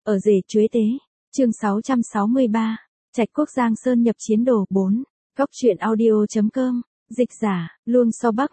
Ở rể Chuế Tế. Chương 663. Trạch Quốc Giang Sơn nhập chiến đồ 4. Góc truyện audio.com. Dịch giả, Luông So Bắc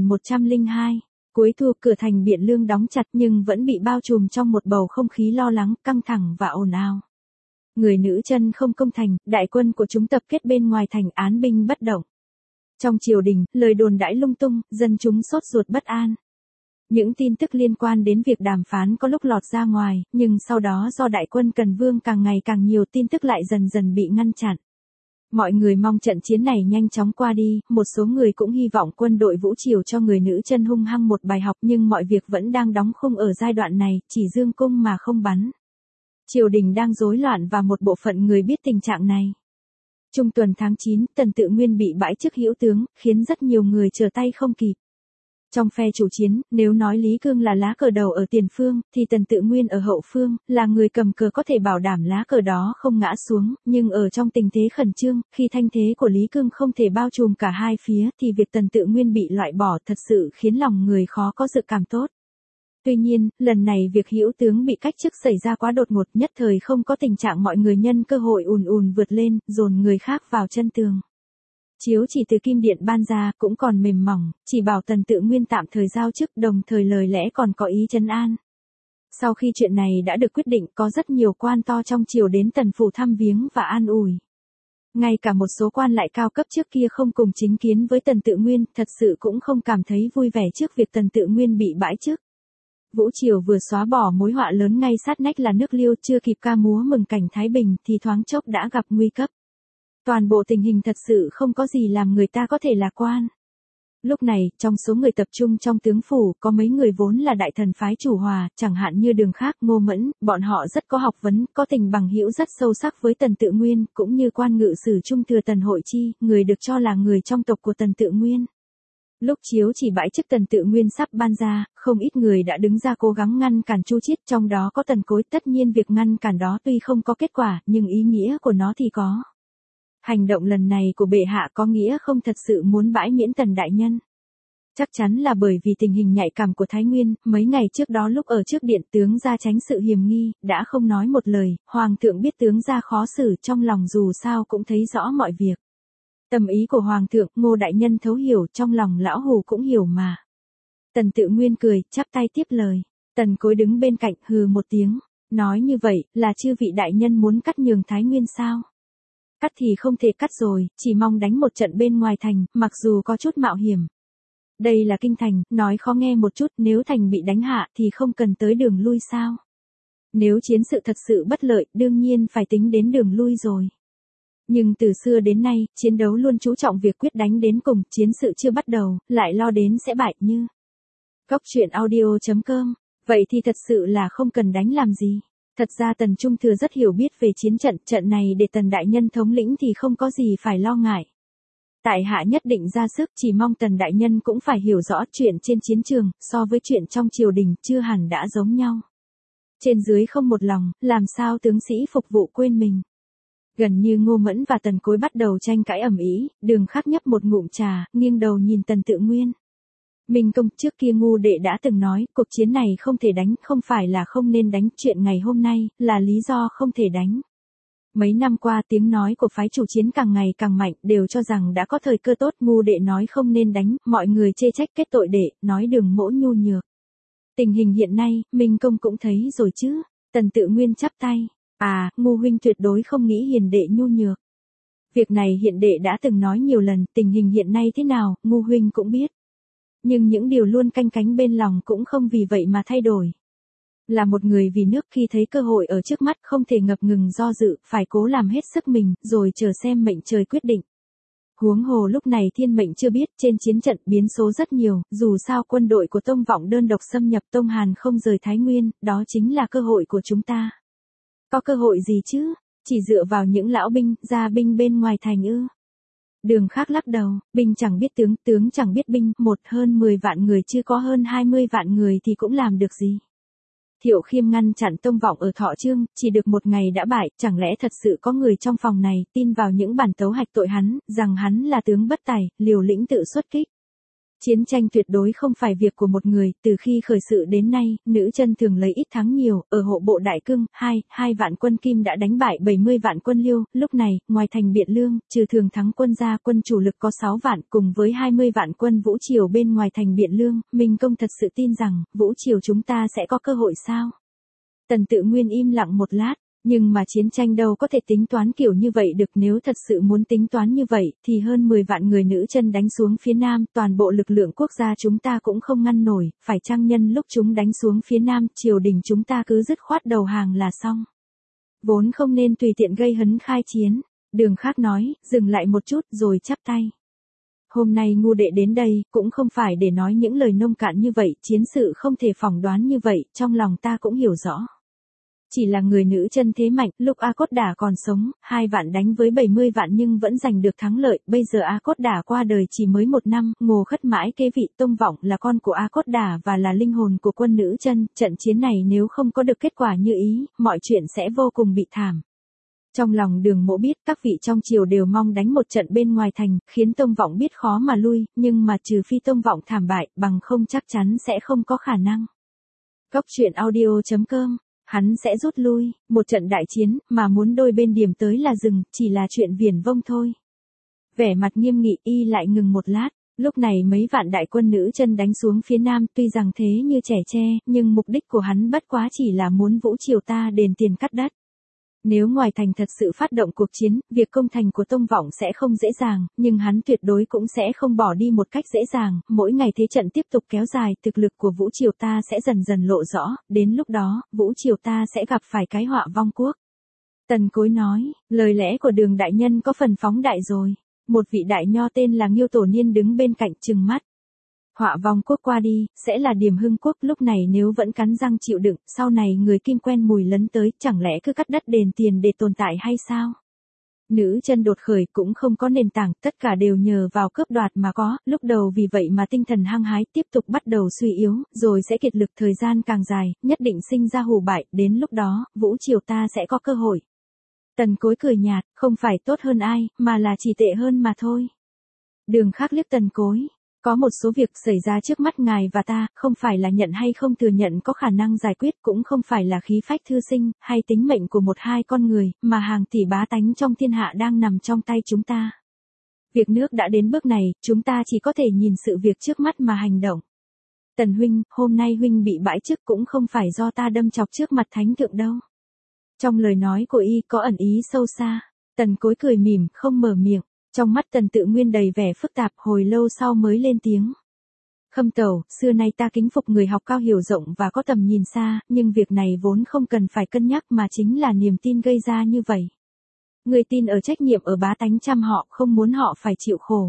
1102. Cuối thu, cửa thành Biện Lương đóng chặt nhưng vẫn bị bao trùm trong một bầu không khí lo lắng, căng thẳng và ồn ào. Người nữ chân không công thành, đại quân của chúng tập kết bên ngoài thành, án binh bất động. Trong triều đình, lời đồn đãi lung tung, dân chúng sốt ruột bất an. Những tin tức liên quan đến việc đàm phán có lúc lọt ra ngoài, nhưng sau đó do đại quân Cần Vương càng ngày càng nhiều, tin tức lại dần dần bị ngăn chặn. Mọi người mong trận chiến này nhanh chóng qua đi, một số người cũng hy vọng quân đội Vũ Triều cho người nữ chân hung hăng một bài học, nhưng mọi việc vẫn đang đóng khung ở giai đoạn này, chỉ dương cung mà không bắn. Triều đình đang rối loạn và một bộ phận người biết tình trạng này. Trung tuần tháng 9, Tần Tự Nguyên bị bãi chức hữu tướng, khiến rất nhiều người trở tay không kịp. Trong phe chủ chiến, nếu nói Lý Cương là lá cờ đầu ở tiền phương, thì Tần Tự Nguyên ở hậu phương, là người cầm cờ có thể bảo đảm lá cờ đó không ngã xuống, nhưng ở trong tình thế khẩn trương, khi thanh thế của Lý Cương không thể bao trùm cả hai phía, thì việc Tần Tự Nguyên bị loại bỏ thật sự khiến lòng người khó có dự cảm tốt. Tuy nhiên, lần này việc hữu tướng bị cách chức xảy ra quá đột ngột, nhất thời không có tình trạng mọi người nhân cơ hội ùn ùn vượt lên, dồn người khác vào chân tường. Chiếu chỉ từ Kim Điện ban ra cũng còn mềm mỏng, chỉ bảo Tần Tự Nguyên tạm thời giao chức, đồng thời lời lẽ còn có ý trấn an. Sau khi chuyện này đã được quyết định, có rất nhiều quan to trong triều đến Tần phủ thăm viếng và an ủi. Ngay cả một số quan lại cao cấp trước kia không cùng chính kiến với Tần Tự Nguyên, thật sự cũng không cảm thấy vui vẻ trước việc Tần Tự Nguyên bị bãi chức. Vũ Triều vừa xóa bỏ mối họa lớn ngay sát nách là nước Liêu, chưa kịp ca múa mừng cảnh thái bình thì thoáng chốc đã gặp nguy cấp. Toàn bộ tình hình thật sự không có gì làm người ta có thể lạc quan. Lúc này, trong số người tập trung trong tướng phủ, có mấy người vốn là đại thần phái chủ hòa, chẳng hạn như Đường Khác, Ngô Mẫn, bọn họ rất có học vấn, có tình bằng hữu rất sâu sắc với Tần Tự Nguyên, cũng như quan ngự sử trung thừa Tần Hội Chi, người được cho là người trong tộc của Tần Tự Nguyên. Lúc chiếu chỉ bãi chức Tần Tự Nguyên sắp ban ra, không ít người đã đứng ra cố gắng ngăn cản Chu Chiết, trong đó có Tần Cối. Tất nhiên việc ngăn cản đó tuy không có kết quả, nhưng ý nghĩa của nó thì có. Hành động lần này của bệ hạ có nghĩa không thật sự muốn bãi miễn Tần đại nhân. Chắc chắn là bởi vì tình hình nhạy cảm của Thái Nguyên, mấy ngày trước đó lúc ở trước điện, tướng gia tránh sự hiềm nghi, đã không nói một lời, hoàng thượng biết tướng gia khó xử, trong lòng dù sao cũng thấy rõ mọi việc. Tâm ý của hoàng thượng, Ngô đại nhân thấu hiểu, trong lòng lão hù cũng hiểu mà. Tần Tự Nguyên cười, chắp tay tiếp lời. Tần Cối đứng bên cạnh hừ một tiếng, nói như vậy, là chư vị đại nhân muốn cắt nhường Thái Nguyên sao? Cắt thì không thể cắt rồi, chỉ mong đánh một trận bên ngoài thành, mặc dù có chút mạo hiểm. Đây là kinh thành, nói khó nghe một chút, nếu thành bị đánh hạ thì không cần tới đường lui sao? Nếu chiến sự thật sự bất lợi, đương nhiên phải tính đến đường lui rồi. Nhưng từ xưa đến nay, chiến đấu luôn chú trọng việc quyết đánh đến cùng, chiến sự chưa bắt đầu, lại lo đến sẽ bại như. Góc truyện audio.com. Vậy thì thật sự là không cần đánh làm gì. Thật ra Tần Trung Thừa rất hiểu biết về chiến trận, trận này để Tần đại nhân thống lĩnh thì không có gì phải lo ngại. Tại hạ nhất định ra sức, chỉ mong Tần đại nhân cũng phải hiểu rõ chuyện trên chiến trường, so với chuyện trong triều đình, chưa hẳn đã giống nhau. Trên dưới không một lòng, làm sao tướng sĩ phục vụ quên mình. Gần như Ngô Mẫn và Tần Cối bắt đầu tranh cãi ầm ĩ, Đường Khác nhấp một ngụm trà, nghiêng đầu nhìn Tần Tự Nguyên. Minh công, trước kia Ngu đệ đã từng nói, cuộc chiến này không thể đánh, không phải là không nên đánh, chuyện ngày hôm nay, là lý do không thể đánh. Mấy năm qua tiếng nói của phái chủ chiến càng ngày càng mạnh, đều cho rằng đã có thời cơ tốt, Ngu đệ nói không nên đánh, mọi người chê trách kết tội đệ, nói Đường mỗ nhu nhược. Tình hình hiện nay, Minh công cũng thấy rồi chứ. Tần Tự Nguyên chắp tay. À, Ngu huynh tuyệt đối không nghĩ hiền đệ nhu nhược. Việc này hiện đệ đã từng nói nhiều lần, tình hình hiện nay thế nào, Ngu huynh cũng biết. Nhưng những điều luôn canh cánh bên lòng cũng không vì vậy mà thay đổi. Là một người vì nước, khi thấy cơ hội ở trước mắt không thể ngập ngừng do dự, phải cố làm hết sức mình, rồi chờ xem mệnh trời quyết định. Huống hồ lúc này thiên mệnh chưa biết, trên chiến trận biến số rất nhiều, dù sao quân đội của Tông Vọng đơn độc xâm nhập Tông Hàn không rời Thái Nguyên, đó chính là cơ hội của chúng ta. Có cơ hội gì chứ, chỉ dựa vào những lão binh, gia binh bên ngoài thành ư? Đường Khác lắc đầu, binh chẳng biết tướng, tướng chẳng biết binh, hơn 10 vạn người chứ có hơn 20 vạn người thì cũng làm được gì. Thiệu Khiêm ngăn chặn Tông Vọng ở Thọ Chương, chỉ được một ngày đã bại, chẳng lẽ thật sự có người trong phòng này tin vào những bản tấu hạch tội hắn, rằng hắn là tướng bất tài, liều lĩnh tự xuất kích. Chiến tranh tuyệt đối không phải việc của một người, từ khi khởi sự đến nay, nữ chân thường lấy ít thắng nhiều, ở hộ bộ Đại Cương, 2 vạn quân Kim đã đánh bại 70 vạn quân Liêu, lúc này, ngoài thành Biện Lương, trừ thường thắng quân ra, quân chủ lực có 6 vạn, cùng với 20 vạn quân Vũ Triều bên ngoài thành Biện Lương, Minh Công thật sự tin rằng, Vũ Triều chúng ta sẽ có cơ hội sao? Tần Tự Nguyên im lặng một lát. Nhưng mà chiến tranh đâu có thể tính toán kiểu như vậy được, nếu thật sự muốn tính toán như vậy, thì hơn 10 vạn người nữ chân đánh xuống phía Nam, toàn bộ lực lượng quốc gia chúng ta cũng không ngăn nổi, phải chăng nhân lúc chúng đánh xuống phía Nam, triều đình chúng ta cứ dứt khoát đầu hàng là xong. Vốn không nên tùy tiện gây hấn khai chiến, Đường Khác nói, dừng lại một chút rồi chắp tay. Hôm nay ngu đệ đến đây, cũng không phải để nói những lời nông cạn như vậy, chiến sự không thể phỏng đoán như vậy, trong lòng ta cũng hiểu rõ. Chỉ là người nữ chân thế mạnh, lúc A Cốt Đả còn sống, 2 vạn đánh với 70 vạn nhưng vẫn giành được thắng lợi, bây giờ A Cốt Đả qua đời chỉ mới 1 năm, Ngô Khất mãi kế vị, Tông Vọng là con của A Cốt Đả và là linh hồn của quân nữ chân, trận chiến này nếu không có được kết quả như ý, mọi chuyện sẽ vô cùng bị thảm. Trong lòng Đường Mỗ biết các vị trong triều đều mong đánh một trận bên ngoài thành, khiến Tông Vọng biết khó mà lui, nhưng mà trừ phi Tông Vọng thảm bại, bằng không chắc chắn sẽ không có khả năng. Góc truyện audio.com. Hắn sẽ rút lui, một trận đại chiến, mà muốn đôi bên điểm tới là dừng, chỉ là chuyện viển vông thôi. Vẻ mặt nghiêm nghị y lại ngừng một lát, lúc này mấy vạn đại quân nữ chân đánh xuống phía Nam tuy rằng thế như trẻ tre, nhưng mục đích của hắn bất quá chỉ là muốn Vũ Triều ta đền tiền cắt đất. Nếu ngoài thành thật sự phát động cuộc chiến, việc công thành của Tông Vọng sẽ không dễ dàng, nhưng hắn tuyệt đối cũng sẽ không bỏ đi một cách dễ dàng, mỗi ngày thế trận tiếp tục kéo dài, thực lực của Vũ Triều ta sẽ dần dần lộ rõ, đến lúc đó, Vũ Triều ta sẽ gặp phải cái họa vong quốc. Tần Cối nói, lời lẽ của Đường đại nhân có phần phóng đại rồi. Một vị đại nho tên là Nghiêu Tổ Niên đứng bên cạnh trừng mắt. Họa vong quốc qua đi, sẽ là Điềm Hưng quốc, lúc này nếu vẫn cắn răng chịu đựng, sau này người Kim quen mùi lấn tới, chẳng lẽ cứ cắt đất đền tiền để tồn tại hay sao? Nữ chân đột khởi cũng không có nền tảng, tất cả đều nhờ vào cướp đoạt mà có, lúc đầu vì vậy mà tinh thần hăng hái, tiếp tục bắt đầu suy yếu, rồi sẽ kiệt lực, thời gian càng dài, nhất định sinh ra hủ bại, đến lúc đó, Vũ Triều ta sẽ có cơ hội. Tần Cối cười nhạt, không phải tốt hơn ai, mà là chỉ tệ hơn mà thôi. Đường Khác liếc Tần Cối. Có một số việc xảy ra trước mắt ngài và ta, không phải là nhận hay không thừa nhận có khả năng giải quyết, cũng không phải là khí phách thư sinh, hay tính mệnh của 1-2 con người, mà hàng tỷ bá tánh trong thiên hạ đang nằm trong tay chúng ta. Việc nước đã đến bước này, chúng ta chỉ có thể nhìn sự việc trước mắt mà hành động. Tần huynh, hôm nay huynh bị bãi chức cũng không phải do ta đâm chọc trước mặt thánh thượng đâu. Trong lời nói của y có ẩn ý sâu xa. Tần Cối cười mỉm, không mở miệng. Trong mắt Tần Tự Nguyên đầy vẻ phức tạp, hồi lâu sau mới lên tiếng. Khâm Tẩu, xưa nay ta kính phục người học cao hiểu rộng và có tầm nhìn xa, nhưng việc này vốn không cần phải cân nhắc mà chính là niềm tin gây ra như vậy. Người tin ở trách nhiệm ở bá tánh trăm họ, không muốn họ phải chịu khổ.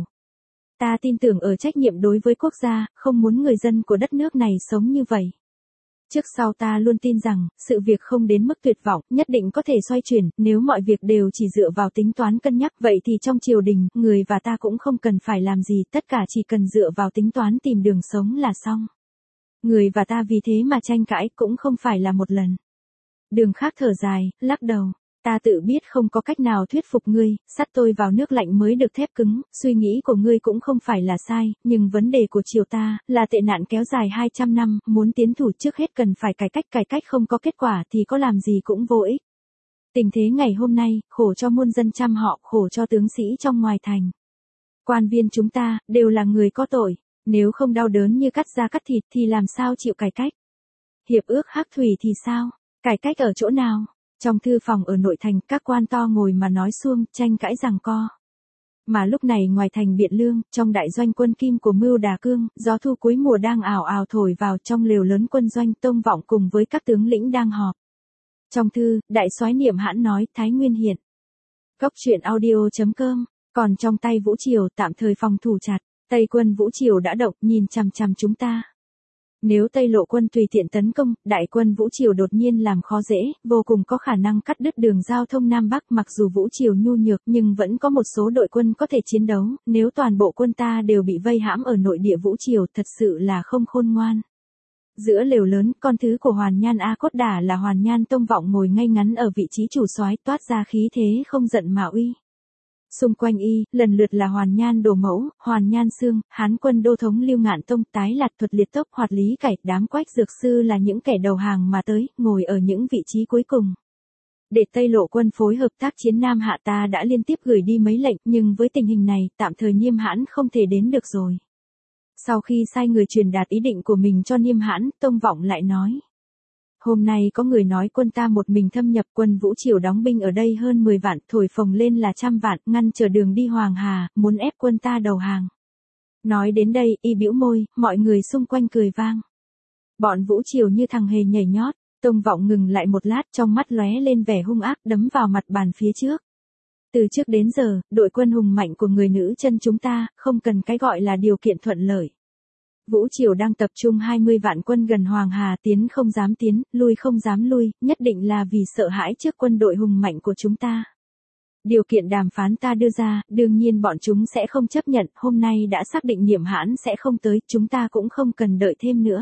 Ta tin tưởng ở trách nhiệm đối với quốc gia, không muốn người dân của đất nước này sống như vậy. Trước sau ta luôn tin rằng, sự việc không đến mức tuyệt vọng, nhất định có thể xoay chuyển, nếu mọi việc đều chỉ dựa vào tính toán cân nhắc, vậy thì trong triều đình, người và ta cũng không cần phải làm gì, tất cả chỉ cần dựa vào tính toán tìm đường sống là xong. Người và ta vì thế mà tranh cãi cũng không phải là một lần. Đường Khác thở dài, lắc đầu. Ta tự biết không có cách nào thuyết phục ngươi, sắt tôi vào nước lạnh mới được thép cứng, suy nghĩ của ngươi cũng không phải là sai, nhưng vấn đề của triều ta, là tệ nạn kéo dài 200 năm, muốn tiến thủ trước hết cần phải cải cách không có kết quả thì có làm gì cũng vô ích. Tình thế ngày hôm nay, khổ cho muôn dân trăm họ, khổ cho tướng sĩ trong ngoài thành. Quan viên chúng ta, đều là người có tội, nếu không đau đớn như cắt da cắt thịt thì làm sao chịu cải cách. Hiệp ước Hắc Thủy thì sao, cải cách ở chỗ nào? Trong thư phòng ở nội thành, các quan to ngồi mà nói suông, tranh cãi giằng co. Mà lúc này ngoài thành Biện Lương, trong đại doanh quân Kim của Mưu Đà Cương, gió thu cuối mùa đang ào ào thổi vào, trong lều lớn quân doanh, Tông Vọng cùng với các tướng lĩnh đang họp. Trong thư, đại soái Niệm Hãn nói, Thái Nguyên hiện. Góc truyện audio.com, còn trong tay Vũ Triều tạm thời phòng thủ chặt, Tây quân Vũ Triều đã động, nhìn chằm chằm chúng ta. Nếu Tây Lộ quân tùy tiện tấn công, đại quân Vũ Triều đột nhiên làm khó dễ, vô cùng có khả năng cắt đứt đường giao thông Nam Bắc, mặc dù Vũ Triều nhu nhược nhưng vẫn có một số đội quân có thể chiến đấu, nếu toàn bộ quân ta đều bị vây hãm ở nội địa Vũ Triều thật sự là không khôn ngoan. Giữa lều lớn, con thứ của Hoàn Nhan A Cốt Đả là Hoàn Nhan Tông Vọng ngồi ngay ngắn ở vị trí chủ soái, toát ra khí thế không giận mà uy. Xung quanh y, lần lượt là Hoàn Nhan Đồ Mẫu, Hoàn Nhan Xương, Hán Quân Đô Thống Lưu Ngạn Tông, Tái Lạt Thuật Liệt Tốc, Hoạt Lý Cải, đám Quách Dược Sư là những kẻ đầu hàng mà tới, ngồi ở những vị trí cuối cùng. Để Tây Lộ quân phối hợp tác chiến Nam Hạ ta đã liên tiếp gửi đi mấy lệnh, nhưng với tình hình này, tạm thời Niêm Hãn không thể đến được rồi. Sau khi sai người truyền đạt ý định của mình cho Niêm Hãn, Tông Vọng lại nói. Hôm nay có người nói quân ta một mình thâm nhập, quân Vũ Triều đóng binh ở đây hơn 10 vạn, thổi phồng lên là trăm vạn, ngăn trở đường đi Hoàng Hà, muốn ép quân ta đầu hàng. Nói đến đây, y bĩu môi, mọi người xung quanh cười vang. Bọn Vũ Triều như thằng hề nhảy nhót. Tông Vọng ngừng lại một lát, trong mắt lóe lên vẻ hung ác, đấm vào mặt bàn phía trước. Từ trước đến giờ, đội quân hùng mạnh của người nữ chân chúng ta, không cần cái gọi là điều kiện thuận lợi. Vũ Triều đang tập trung 20 vạn quân gần Hoàng Hà, tiến không dám tiến, lui không dám lui, nhất định là vì sợ hãi trước quân đội hùng mạnh của chúng ta. Điều kiện đàm phán ta đưa ra, đương nhiên bọn chúng sẽ không chấp nhận, hôm nay đã xác định Niệm Hãn sẽ không tới, chúng ta cũng không cần đợi thêm nữa.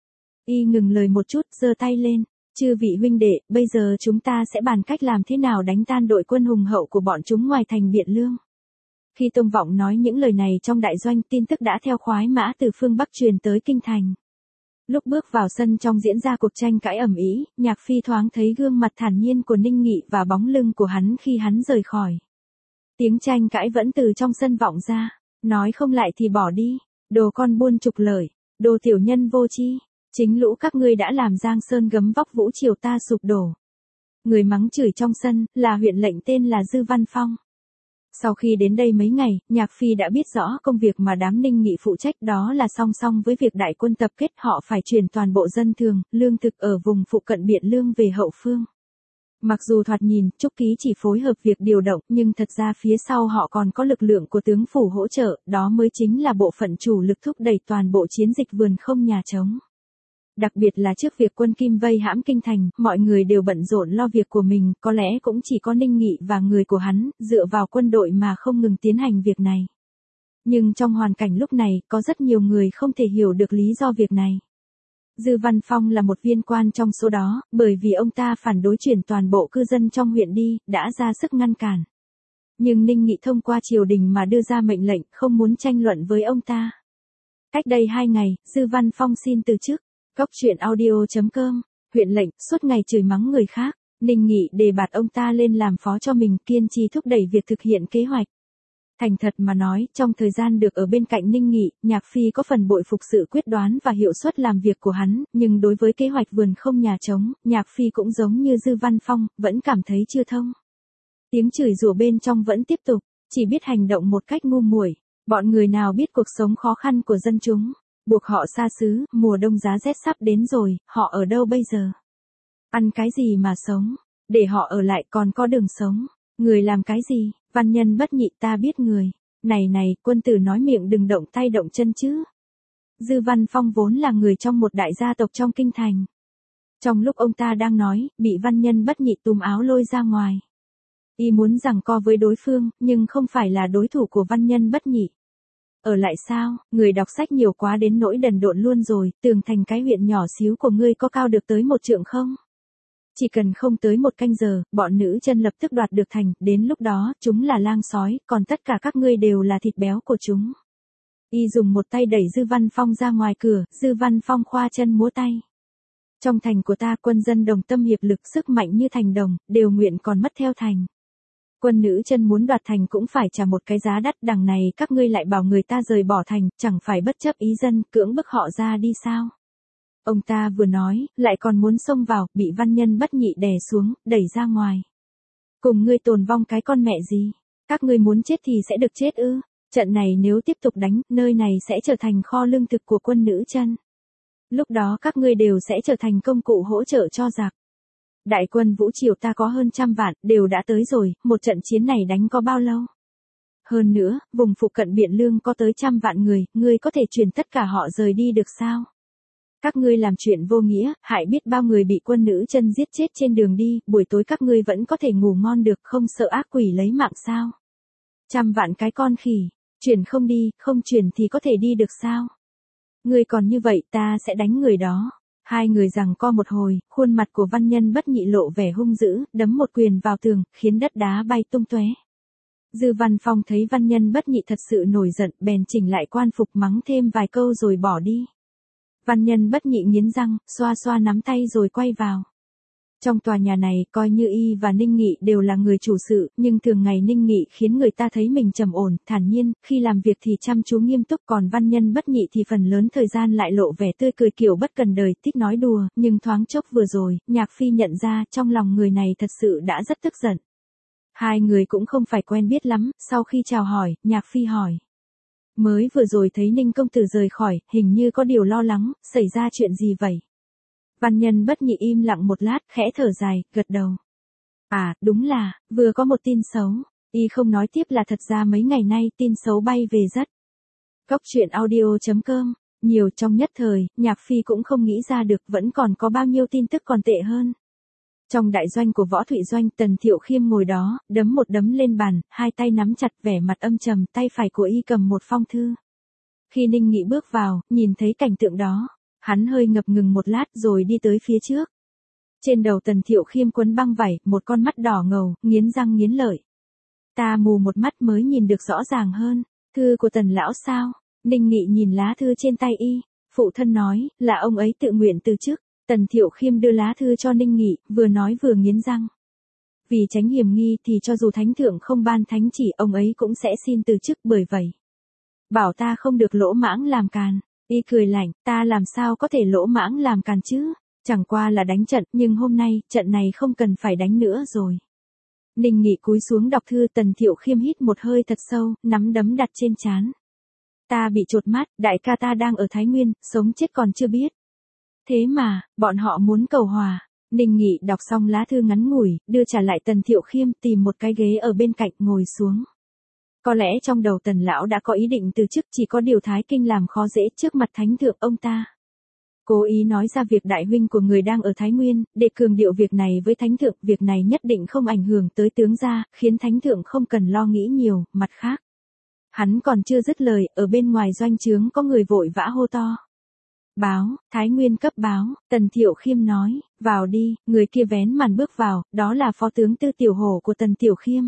Y ngừng lời một chút, giơ tay lên. Chư vị huynh đệ, bây giờ chúng ta sẽ bàn cách làm thế nào đánh tan đội quân hùng hậu của bọn chúng ngoài thành Biện Lương. Khi Tông Vọng nói những lời này trong đại doanh, tin tức đã theo khoái mã từ phương Bắc truyền tới kinh thành. Lúc bước vào sân trong diễn ra cuộc tranh cãi ầm ĩ, Nhạc Phi thoáng thấy gương mặt thản nhiên của Ninh Nghị và bóng lưng của hắn khi hắn rời khỏi. Tiếng tranh cãi vẫn từ trong sân vọng ra, nói không lại thì bỏ đi, đồ con buôn trục lợi, đồ tiểu nhân vô tri. Chính lũ các ngươi đã làm Giang Sơn gấm vóc Vũ Triều ta sụp đổ. Người mắng chửi trong sân, là huyện lệnh tên là Dư Văn Phong. Sau khi đến đây mấy ngày, Nhạc Phi đã biết rõ công việc mà đám Ninh Nghị phụ trách, đó là song song với việc đại quân tập kết, họ phải chuyển toàn bộ dân thường, lương thực ở vùng phụ cận Biện Lương về hậu phương. Mặc dù thoạt nhìn, Trúc Ký chỉ phối hợp việc điều động, nhưng thật ra phía sau họ còn có lực lượng của tướng phủ hỗ trợ, đó mới chính là bộ phận chủ lực thúc đẩy toàn bộ chiến dịch vườn không nhà trống. Đặc biệt là trước việc quân Kim vây hãm kinh thành, mọi người đều bận rộn lo việc của mình, có lẽ cũng chỉ có Ninh Nghị và người của hắn, dựa vào quân đội mà không ngừng tiến hành việc này. Nhưng trong hoàn cảnh lúc này, có rất nhiều người không thể hiểu được lý do việc này. Dư Văn Phong là một viên quan trong số đó, bởi vì ông ta phản đối chuyển toàn bộ cư dân trong huyện đi, đã ra sức ngăn cản. Nhưng Ninh Nghị thông qua triều đình mà đưa ra mệnh lệnh, không muốn tranh luận với ông ta. Cách đây 2 ngày, Dư Văn Phong xin từ chức. Góc truyện audio.com, huyện lệnh, suốt ngày chửi mắng người khác, Ninh Nghị đề bạt ông ta lên làm phó cho mình, kiên trì thúc đẩy việc thực hiện kế hoạch. Thành thật mà nói, trong thời gian được ở bên cạnh Ninh Nghị, Nhạc Phi có phần bội phục sự quyết đoán và hiệu suất làm việc của hắn, nhưng đối với kế hoạch vườn không nhà trống, Nhạc Phi cũng giống như Dư Văn Phong, vẫn cảm thấy chưa thông. Tiếng chửi rủa bên trong vẫn tiếp tục, chỉ biết hành động một cách ngu muội. Bọn người nào biết cuộc sống khó khăn của dân chúng. Buộc họ xa xứ, mùa đông giá rét sắp đến rồi, họ ở đâu bây giờ? Ăn cái gì mà sống? Để họ ở lại còn có đường sống. Người làm cái gì? Văn nhân bất nhị ta biết người. Này, quân tử nói miệng đừng động tay động chân chứ. Dư Văn Phong vốn là người trong một đại gia tộc trong kinh thành. Trong lúc ông ta đang nói, bị văn nhân bất nhị túm áo lôi ra ngoài. Y muốn giằng co với đối phương, nhưng không phải là đối thủ của văn nhân bất nhị. Ở lại sao, người đọc sách nhiều quá đến nỗi đần độn luôn rồi, tường thành cái huyện nhỏ xíu của ngươi có cao được tới 1 trượng không? Chỉ cần không tới 1 canh giờ, bọn nữ chân lập tức đoạt được thành, đến lúc đó, chúng là lang sói, còn tất cả các ngươi đều là thịt béo của chúng. Y dùng một tay đẩy Dư Văn Phong ra ngoài cửa, Dư Văn Phong khoa chân múa tay. Trong thành của ta quân dân đồng tâm hiệp lực sức mạnh như thành đồng, đều nguyện còn mất theo thành. Quân nữ chân muốn đoạt thành cũng phải trả một cái giá đắt, đằng này các ngươi lại bảo người ta rời bỏ thành, chẳng phải bất chấp ý dân, cưỡng bức họ ra đi sao? Ông ta vừa nói, lại còn muốn xông vào, bị văn nhân bất nhị đè xuống, đẩy ra ngoài. Cùng ngươi tồn vong cái con mẹ gì? Các ngươi muốn chết thì sẽ được chết ư? Trận này nếu tiếp tục đánh, nơi này sẽ trở thành kho lương thực của quân nữ chân. Lúc đó các ngươi đều sẽ trở thành công cụ hỗ trợ cho giặc. Đại quân Vũ Triều ta có hơn 100 vạn, đều đã tới rồi, một trận chiến này đánh có bao lâu? Hơn nữa, vùng phụ cận Biện Lương có tới 100 vạn người, ngươi có thể chuyển tất cả họ rời đi được sao? Các ngươi làm chuyện vô nghĩa, hại biết bao người bị quân nữ chân giết chết trên đường đi, buổi tối các ngươi vẫn có thể ngủ ngon được, không sợ ác quỷ lấy mạng sao? 100 vạn cái con khỉ, chuyển không đi, không chuyển thì có thể đi được sao? Ngươi còn như vậy ta sẽ đánh người đó. Hai người giằng co một hồi, khuôn mặt của văn nhân bất nhị lộ vẻ hung dữ, đấm một quyền vào tường, khiến đất đá bay tung tóe. Dư Văn Phong thấy Văn Nhân Bất Nhị thật sự nổi giận, bèn chỉnh lại quan phục mắng thêm vài câu rồi bỏ đi. Văn Nhân Bất Nhị nghiến răng, xoa xoa nắm tay rồi quay vào. Trong tòa nhà này, coi như y và Ninh Nghị đều là người chủ sự, nhưng thường ngày Ninh Nghị khiến người ta thấy mình trầm ổn, thản nhiên, khi làm việc thì chăm chú nghiêm túc, còn Văn Nhân Bất Nhị thì phần lớn thời gian lại lộ vẻ tươi cười kiểu bất cần đời, thích nói đùa, nhưng thoáng chốc vừa rồi, Nhạc Phi nhận ra trong lòng người này thật sự đã rất tức giận. Hai người cũng không phải quen biết lắm, sau khi chào hỏi, Nhạc Phi hỏi. Mới vừa rồi thấy Ninh công tử rời khỏi, hình như có điều lo lắng, xảy ra chuyện gì vậy? Văn Nhân Bất Nhị im lặng một lát, khẽ thở dài, gật đầu. À, đúng là, vừa có một tin xấu. Y không nói tiếp là thật ra mấy ngày nay tin xấu bay về rất. Cóc truyện audio.com, nhiều trong nhất thời, Nhạc Phi cũng không nghĩ ra được vẫn còn có bao nhiêu tin tức còn tệ hơn. Trong đại doanh của Võ Thụy Doanh, Tần Thiệu Khiêm ngồi đó, đấm một đấm lên bàn, hai tay nắm chặt, vẻ mặt âm trầm, tay phải của y cầm một phong thư. Khi Ninh Nghị bước vào, nhìn thấy cảnh tượng đó, hắn hơi ngập ngừng một lát rồi đi tới phía trước. Trên đầu Tần Thiệu Khiêm quấn băng vải, một con mắt đỏ ngầu, nghiến răng nghiến lợi. Ta mù một mắt mới nhìn được rõ ràng hơn. Thư của Tần lão sao? Ninh Nghị nhìn lá thư trên tay y. Phụ thân nói, là ông ấy tự nguyện từ chức. Tần Thiệu Khiêm đưa lá thư cho Ninh Nghị, vừa nói vừa nghiến răng. Vì tránh hiểm nghi thì cho dù thánh thượng không ban thánh chỉ, ông ấy cũng sẽ xin từ chức, bởi vậy. Bảo ta không được lỗ mãng làm càn. Y cười lạnh, ta làm sao có thể lỗ mãng làm càn chứ? Chẳng qua là đánh trận, nhưng hôm nay, trận này không cần phải đánh nữa rồi. Ninh Nghị cúi xuống đọc thư. Tần Thiệu Khiêm hít một hơi thật sâu, nắm đấm đặt trên trán. Ta bị chột mắt, đại ca ta đang ở Thái Nguyên, sống chết còn chưa biết. Thế mà, bọn họ muốn cầu hòa. Ninh Nghị đọc xong lá thư ngắn ngủi, đưa trả lại Tần Thiệu Khiêm, tìm một cái ghế ở bên cạnh ngồi xuống. Có lẽ trong đầu Tần lão đã có ý định từ chức, chỉ có điều Thái Kinh làm khó dễ trước mặt thánh thượng ông ta. Cố ý nói ra việc đại huynh của người đang ở Thái Nguyên, để cường điệu việc này với thánh thượng, việc này nhất định không ảnh hưởng tới tướng gia, khiến thánh thượng không cần lo nghĩ nhiều. Mặt khác, hắn còn chưa dứt lời, ở bên ngoài doanh trướng có người vội vã hô to. Báo, Thái Nguyên cấp báo. Tần Thiệu Khiêm nói, vào đi. Người kia vén màn bước vào, đó là phó tướng Tư Tiểu Hổ của Tần Tiểu Khiêm.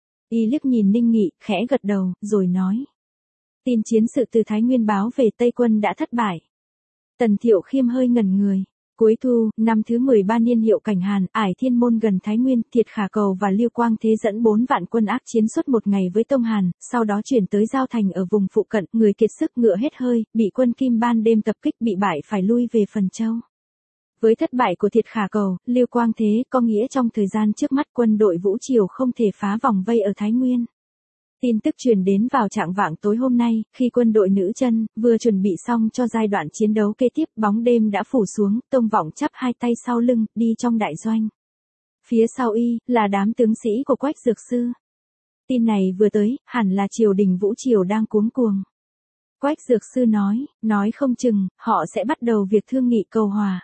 Y liếc nhìn Ninh Nghị, khẽ gật đầu, rồi nói. Tin chiến sự từ Thái Nguyên báo về Tây quân đã thất bại. Tần Thiệu Khiêm hơi ngẩn người. Cuối thu, năm thứ 13 niên hiệu Cảnh Hàn, Ải Thiên Môn gần Thái Nguyên, Thiệt Khả Cầu và Liêu Quang Thế dẫn 4 vạn quân ác chiến suốt một ngày với Tông Hàn, sau đó chuyển tới Giao Thành ở vùng phụ cận, người kiệt sức ngựa hết hơi, bị quân Kim ban đêm tập kích, bị bại phải lui về Phần Châu. Với thất bại của Thiệt Khả Cầu, Liêu Quang Thế có nghĩa trong thời gian trước mắt quân đội Vũ Triều không thể phá vòng vây ở Thái Nguyên. Tin tức truyền đến vào trạng vạng tối hôm nay, khi quân đội Nữ Chân vừa chuẩn bị xong cho giai đoạn chiến đấu kế tiếp, bóng đêm đã phủ xuống, Tông Vọng chắp hai tay sau lưng, đi trong đại doanh. Phía sau y, là đám tướng sĩ của Quách Dược Sư. Tin này vừa tới, hẳn là triều đình Vũ Triều đang cuống cuồng. Quách Dược Sư nói không chừng, họ sẽ bắt đầu việc thương nghị cầu hòa.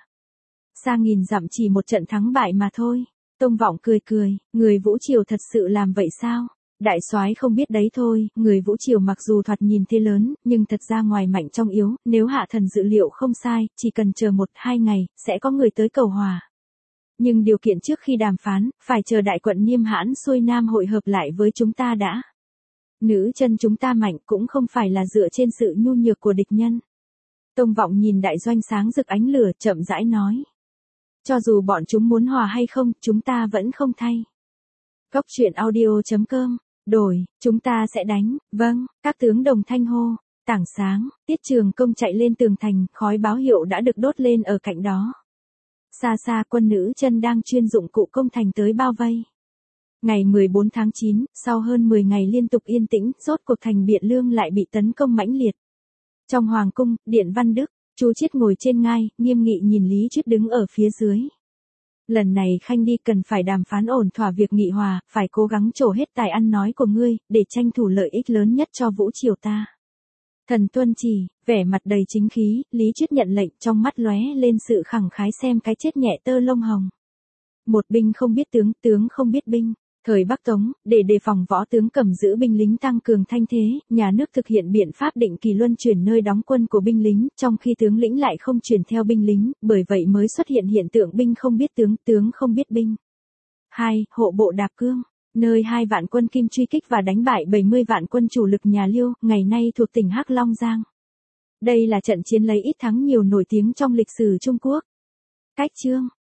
Xa nghìn dặm chỉ một trận thắng bại mà thôi. Tông Vọng cười, người Vũ Triều thật sự làm vậy sao? Đại soái không biết đấy thôi, người Vũ Triều mặc dù thoạt nhìn thế lớn, nhưng thật ra ngoài mạnh trong yếu, nếu hạ thần dự liệu không sai, chỉ cần chờ 1-2 ngày, sẽ có người tới cầu hòa. Nhưng điều kiện trước khi đàm phán, phải chờ đại quận Niêm Hãn xuôi Nam hội hợp lại với chúng ta đã. Nữ Chân chúng ta mạnh cũng không phải là dựa trên sự nhu nhược của địch nhân. Tông Vọng nhìn đại doanh sáng rực ánh lửa, chậm rãi nói. Cho dù bọn chúng muốn hòa hay không, chúng ta vẫn không thay. Cóc truyện audio.com, đổi, chúng ta sẽ đánh, vâng, các tướng đồng thanh hô. Tảng sáng, Tiết Trường Công chạy lên tường thành, khói báo hiệu đã được đốt lên ở cạnh đó. Xa xa quân Nữ Chân đang chuyên dụng cụ công thành tới bao vây. Ngày 14 tháng 9, sau hơn 10 ngày liên tục yên tĩnh, rốt cuộc thành Biện Lương lại bị tấn công mãnh liệt. Trong Hoàng cung, Điện Văn Đức, Chu Chiết ngồi trên ngai, nghiêm nghị nhìn Lý Chuyết đứng ở phía dưới. Lần này Khanh đi cần phải đàm phán ổn thỏa việc nghị hòa, phải cố gắng trổ hết tài ăn nói của ngươi, để tranh thủ lợi ích lớn nhất cho Vũ Triều ta. Thần tuân chỉ, vẻ mặt đầy chính khí, Lý Chuyết nhận lệnh, trong mắt lóe lên sự khẳng khái xem cái chết nhẹ tơ lông hồng. Một binh không biết tướng, tướng không biết binh. Thời Bắc Tống, để đề phòng võ tướng cầm giữ binh lính tăng cường thanh thế, nhà nước thực hiện biện pháp định kỳ luân chuyển nơi đóng quân của binh lính, trong khi tướng lĩnh lại không chuyển theo binh lính, bởi vậy mới xuất hiện hiện tượng binh không biết tướng, tướng không biết binh. 2. Hộ bộ Đạp Cương. nơi 2 vạn quân Kim truy kích và đánh bại 70 vạn quân chủ lực nhà Liêu, ngày nay thuộc tỉnh Hắc Long Giang. Đây là trận chiến lấy ít thắng nhiều nổi tiếng trong lịch sử Trung Quốc. Cách chương